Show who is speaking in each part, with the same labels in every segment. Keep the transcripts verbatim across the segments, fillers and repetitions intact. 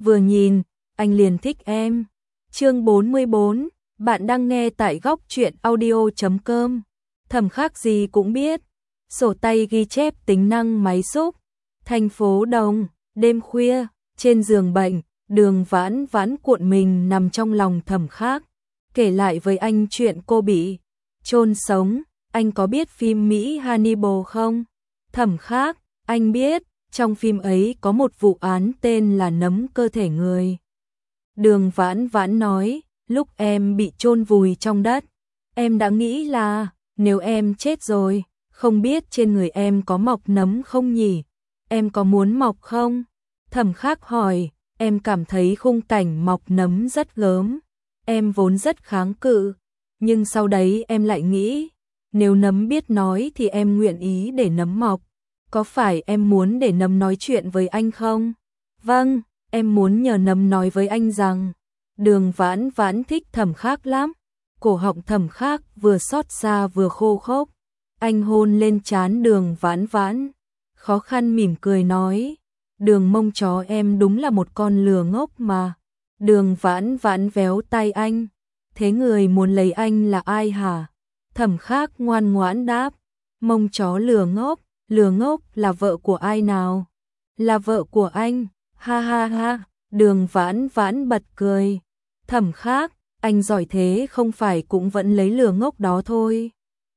Speaker 1: vừa nhìn, anh liền thích em. Chương bốn mươi bốn, bạn đang nghe tại góc truyện audio chấm com. Thẩm Khắc gì cũng biết, sổ tay ghi chép tính năng máy xúc. Thành phố Đông, đêm khuya, trên giường bệnh, Đường Vãn Vãn cuộn mình nằm trong lòng Thẩm Khắc, kể lại với anh chuyện cô bị chôn sống. Anh có biết phim Mỹ Hannibal không? Thẩm Khắc, anh biết, trong phim ấy có một vụ án tên là nấm cơ thể người. Đường Vãn Vãn nói, lúc em bị chôn vùi trong đất, em đã nghĩ là nếu em chết rồi, không biết trên người em có mọc nấm không nhỉ? Em có muốn mọc không? Thẩm Khắc hỏi, em cảm thấy khung cảnh mọc nấm rất gớm. Em vốn rất kháng cự, nhưng sau đấy em lại nghĩ, nếu nấm biết nói thì em nguyện ý để nấm mọc. Có phải em muốn để nấm nói chuyện với anh không? Vâng, em muốn nhờ nấm nói với anh rằng, Đường Vãn Vãn thích Thẩm Khắc lắm. Cổ họng Thẩm Khắc vừa xót xa vừa khô khốc. Anh hôn lên trán Đường Vãn Vãn, khó khăn mỉm cười nói, Đường mông chó em đúng là một con lừa ngốc mà. Đường Vãn Vãn véo tay anh, thế người muốn lấy anh là ai hả? Thẩm Khắc ngoan ngoãn đáp, mông chó lừa ngốc, lừa ngốc là vợ của ai nào? Là vợ của anh, ha ha ha. Đường Vãn Vãn bật cười, Thẩm Khắc, anh giỏi thế không phải cũng vẫn lấy lừa ngốc đó thôi.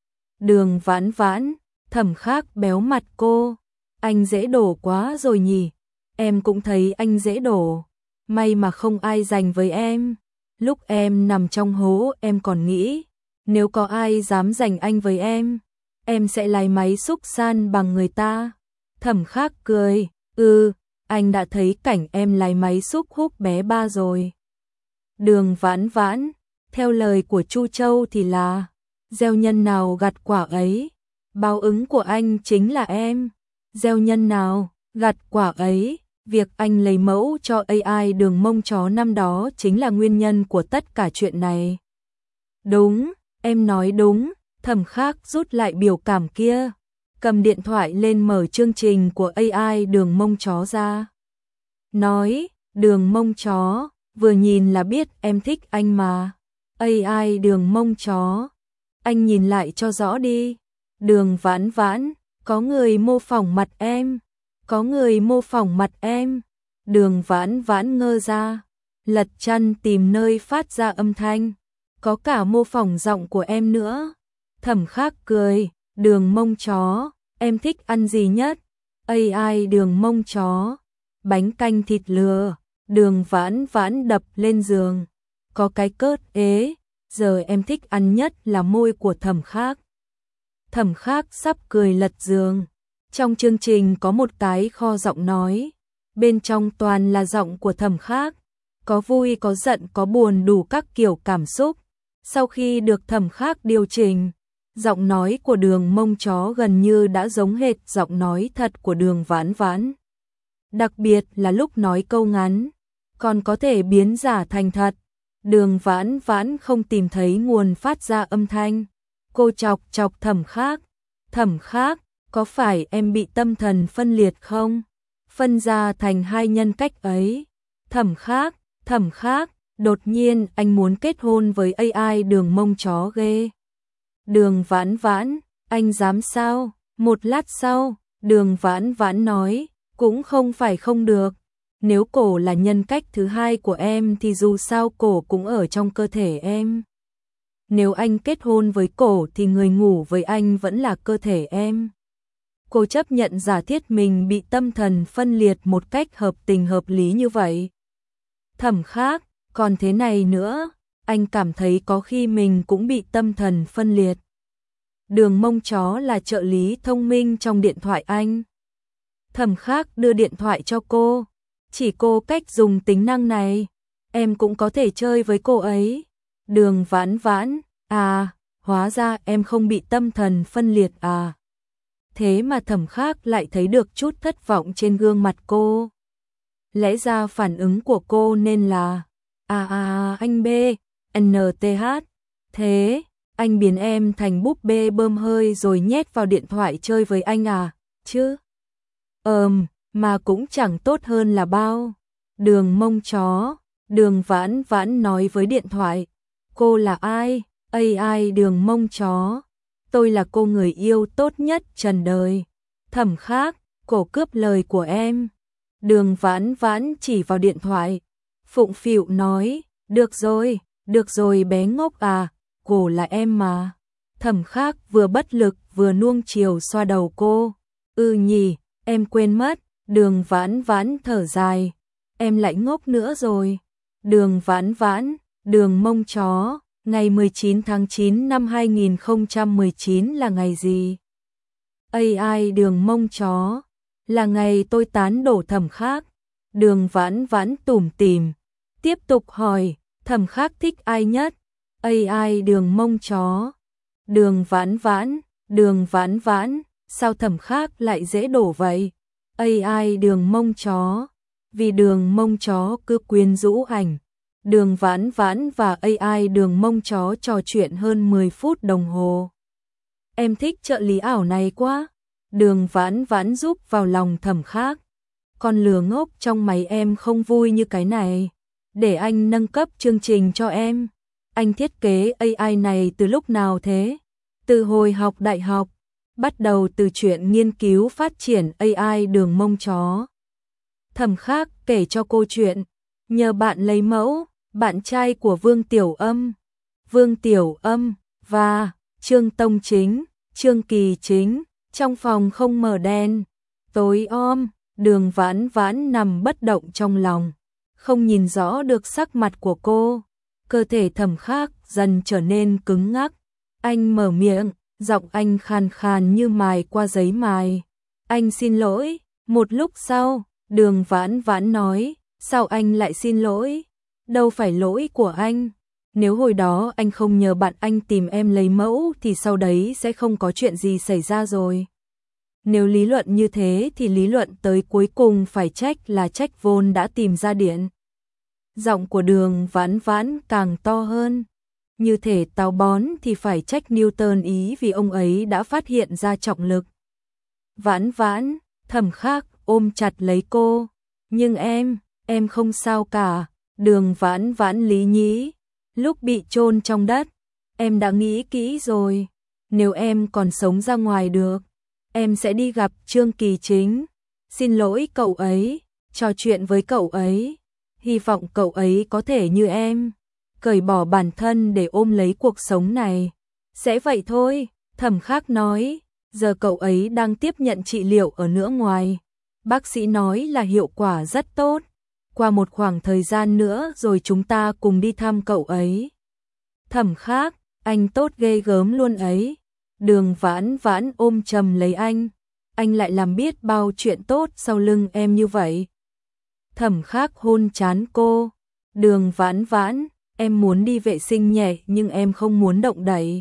Speaker 1: Đường Vãn Vãn, Thẩm Khắc béo mặt cô, anh dễ đổ quá rồi nhỉ? Em cũng thấy anh dễ đổ, may mà không ai giành với em. Lúc em nằm trong hố em còn nghĩ, nếu có ai dám giành anh với em, em sẽ lái máy xúc san bằng người ta. Thẩm Khắc cười, ừ, anh đã thấy cảnh em lái máy xúc húc bé ba rồi. Đường Vãn Vãn, theo lời của Chu Châu thì là, gieo nhân nào gặt quả ấy, báo ứng của anh chính là em. Gieo nhân nào, gặt quả ấy, việc anh lấy mẫu cho a i Đường mông chó năm đó chính là nguyên nhân của tất cả chuyện này. Đúng, em nói đúng. Thẩm Khắc rút lại biểu cảm kia, cầm điện thoại lên mở chương trình của a i Đường mông chó ra. Nói, Đường mông chó, vừa nhìn là biết em thích anh mà. a i Đường mông chó, anh nhìn lại cho rõ đi. Đường Vãn Vãn, có người mô phỏng mặt em, có người mô phỏng mặt em. Đường Vãn Vãn ngơ ra, lật chăn tìm nơi phát ra âm thanh, có cả mô phỏng giọng của em nữa. Thẩm Khắc cười, Đường mông chó, em thích ăn gì nhất? a i Đường mông chó, bánh canh thịt lừa. Đường Vãn Vãn đập lên giường, có cái cớt ế, giờ em thích ăn nhất là môi của Thẩm Khắc. Thẩm Khắc sắp cười lật giường. Trong chương trình có một cái kho giọng nói, bên trong toàn là giọng của Thẩm Khắc, có vui có giận có buồn đủ các kiểu cảm xúc. Sau khi được Thẩm Khắc điều chỉnh, giọng nói của Đường mông chó gần như đã giống hệt giọng nói thật của Đường Vãn Vãn. Đặc biệt là lúc nói câu ngắn, còn có thể biến giả thành thật. Đường Vãn Vãn không tìm thấy nguồn phát ra âm thanh. Cô chọc chọc Thẩm Khắc, Thẩm Khắc, có phải em bị tâm thần phân liệt không? Phân ra thành hai nhân cách ấy. Thẩm Khắc, Thẩm Khắc, đột nhiên anh muốn kết hôn với a i Đường mông chó ghê. Đường Vãn Vãn, anh dám sao? Một lát sau, Đường Vãn Vãn nói, cũng không phải không được. Nếu cổ là nhân cách thứ hai của em thì dù sao cổ cũng ở trong cơ thể em. Nếu anh kết hôn với cổ thì người ngủ với anh vẫn là cơ thể em. Cô chấp nhận giả thiết mình bị tâm thần phân liệt một cách hợp tình hợp lý như vậy. Thẩm Khắc, còn thế này nữa, anh cảm thấy có khi mình cũng bị tâm thần phân liệt. Đường mông chó là trợ lý thông minh trong điện thoại anh. Thẩm Khắc đưa điện thoại cho cô, chỉ cô cách dùng tính năng này, em cũng có thể chơi với cô ấy. Đường Vãn Vãn, à, hóa ra em không bị tâm thần phân liệt à. Thế mà Thẩm Khắc lại thấy được chút thất vọng trên gương mặt cô. Lẽ ra phản ứng của cô nên là, à à anh B, en tê hát, thế, anh biến em thành búp bê bơm hơi rồi nhét vào điện thoại chơi với anh à, chứ? Ờm, mà cũng chẳng tốt hơn là bao. Đường mông chó, Đường Vãn Vãn nói với điện thoại. Cô là ai? a i Đường mông chó. Tôi là cô người yêu tốt nhất trần đời. Thẩm Khác, cổ cướp lời của em. Đường Vãn Vãn chỉ vào điện thoại. Phụng phịu nói, được rồi, được rồi bé ngốc à, cổ là em mà. Thẩm Khác vừa bất lực vừa nuông chiều xoa đầu cô. Ừ nhỉ, em quên mất. Đường Vãn Vãn thở dài. Em lại ngốc nữa rồi. Đường Vãn Vãn, Đường mông chó, ngày mười chín tháng chín năm hai nghìn không trăm mười chín là ngày gì? a i Đường mông chó, là ngày tôi tán đổ Thẩm Khác. Đường Vãn Vãn tủm tỉm, tiếp tục hỏi, Thẩm Khác thích ai nhất? a i Đường mông chó. Đường Vãn Vãn, Đường Vãn Vãn, sao Thẩm Khác lại dễ đổ vậy? a i Đường mông chó, vì Đường mông chó cứ quyến rũ ảnh. Đường Vãn Vãn và a i Đường mông chó trò chuyện hơn mười phút đồng hồ. Em thích trợ lý ảo này quá. Đường Vãn Vãn giúp vào lòng Thẩm Khác. Con lừa ngốc trong máy em không vui như cái này. Để anh nâng cấp chương trình cho em. Anh thiết kế a i này từ lúc nào thế? Từ hồi học đại học. Bắt đầu từ chuyện nghiên cứu phát triển a i Đường mông chó. Thẩm Khác kể cho cô chuyện. Nhờ bạn lấy mẫu, bạn trai của Vương Tiểu Âm. Vương Tiểu Âm và Trương Tông Chính, Trương Kỳ Chính, trong phòng không mở đèn. Tối om, Đường Vãn Vãn nằm bất động trong lòng. Không nhìn rõ được sắc mặt của cô. Cơ thể Thẩm Khác dần trở nên cứng ngắc. Anh mở miệng, giọng anh khàn khàn như mài qua giấy mài. Anh xin lỗi. Một lúc sau, Đường Vãn Vãn nói, sao anh lại xin lỗi? Đâu phải lỗi của anh. Nếu hồi đó anh không nhờ bạn anh tìm em lấy mẫu thì sau đấy sẽ không có chuyện gì xảy ra rồi. Nếu lý luận như thế thì lý luận tới cuối cùng phải trách là trách Vôn đã tìm ra điện. Giọng của Đường Vãn Vãn càng to hơn. Như thể táo bón thì phải trách Newton ý vì ông ấy đã phát hiện ra trọng lực. Vãn Vãn, Thẩm Khác ôm chặt lấy cô. Nhưng em, em không sao cả. Đường Vãn Vãn lý nhí. Lúc bị chôn trong đất, em đã nghĩ kỹ rồi. Nếu em còn sống ra ngoài được, em sẽ đi gặp Trương Kỳ Chính. Xin lỗi cậu ấy, trò chuyện với cậu ấy. Hy vọng cậu ấy có thể như em, cởi bỏ bản thân để ôm lấy cuộc sống này. Sẽ vậy thôi, Thẩm Khác nói. Giờ cậu ấy đang tiếp nhận trị liệu ở nước ngoài. Bác sĩ nói là hiệu quả rất tốt. Qua một khoảng thời gian nữa rồi chúng ta cùng đi thăm cậu ấy. Thẩm Khác, anh tốt ghê gớm luôn ấy. Đường Vãn Vãn ôm chầm lấy anh. Anh lại làm biết bao chuyện tốt sau lưng em như vậy. Thẩm Khác hôn trán cô. Đường Vãn Vãn, em muốn đi vệ sinh nhẹ nhưng em không muốn động đậy.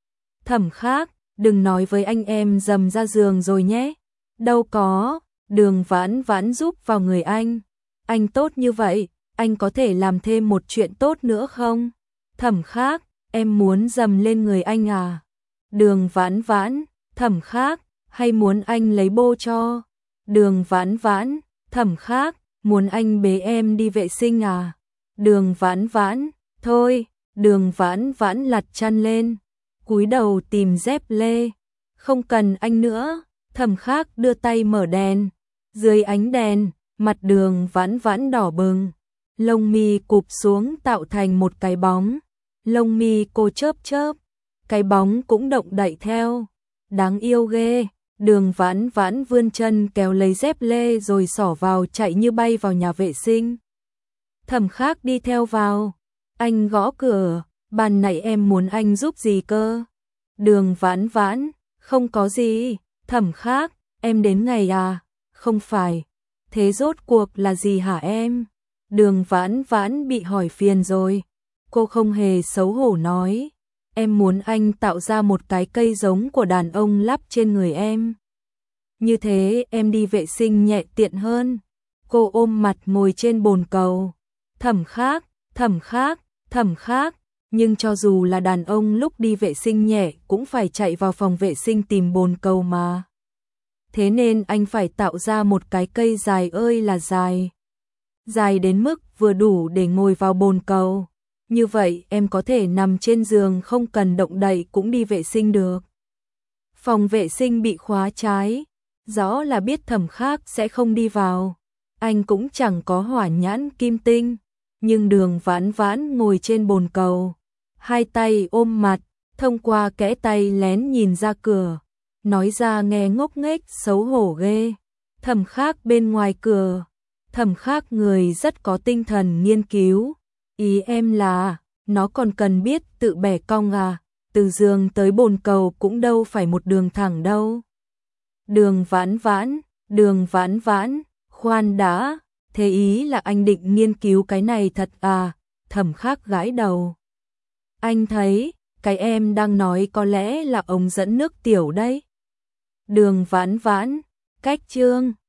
Speaker 1: Thẩm Khác, đừng nói với anh em dầm ra giường rồi nhé. Đâu có. Đường Vãn Vãn giúp vào người anh. Anh tốt như vậy, anh có thể làm thêm một chuyện tốt nữa không? Thẩm Khác, em muốn dầm lên người anh à? Đường Vãn Vãn, Thẩm Khác, hay muốn anh lấy bô cho? Đường Vãn Vãn, Thẩm Khác, muốn anh bế em đi vệ sinh à? Đường Vãn Vãn, thôi. Đường Vãn Vãn lặt chăn lên, cúi đầu tìm dép lê. Không cần anh nữa. Thẩm Khác đưa tay mở đèn. Dưới ánh đèn, mặt Đường Vãn Vãn đỏ bừng, lông mi cụp xuống tạo thành một cái bóng. Lông mi cô chớp chớp, cái bóng cũng động đậy theo. Đáng yêu ghê. Đường Vãn Vãn vươn chân kéo lấy dép lê rồi xỏ vào chạy như bay vào nhà vệ sinh. Thẩm Khác đi theo vào. Anh gõ cửa, ban nãy em muốn anh giúp gì cơ? Đường Vãn Vãn, không có gì. Thẩm Khác, em đến ngày à? Không phải. Thế rốt cuộc là gì hả em? Đường Vãn Vãn bị hỏi phiền rồi. Cô không hề xấu hổ nói. Em muốn anh tạo ra một cái cây giống của đàn ông lắp trên người em. Như thế em đi vệ sinh nhẹ tiện hơn. Cô ôm mặt ngồi trên bồn cầu. Thẩm Khác, Thẩm Khác, Thẩm Khác. Nhưng cho dù là đàn ông lúc đi vệ sinh nhẹ cũng phải chạy vào phòng vệ sinh tìm bồn cầu mà. Thế nên anh phải tạo ra một cái cây dài ơi là dài. dài đến mức vừa đủ để ngồi vào bồn cầu. Như vậy em có thể nằm trên giường không cần động đậy cũng đi vệ sinh được. Phòng vệ sinh bị khóa trái, rõ là biết Thẩm Khác sẽ không đi vào. Anh cũng chẳng có hỏa nhãn kim tinh, nhưng Đường Vãn Vãn ngồi trên bồn cầu, hai tay ôm mặt, thông qua kẽ tay lén nhìn ra cửa, nói ra nghe ngốc nghếch xấu hổ ghê. Thẩm Khác bên ngoài cửa, Thẩm Khác người rất có tinh thần nghiên cứu, ý em là nó còn cần biết tự bẻ cong à, từ giường tới bồn cầu cũng đâu phải một đường thẳng đâu. Đường Vãn Vãn, Đường Vãn Vãn, khoan đã, thế ý là anh định nghiên cứu cái này thật à? Thẩm Khác gãi đầu. Anh thấy, cái em đang nói có lẽ là ống dẫn nước tiểu đấy. Đường Vãn Vãn, cách chương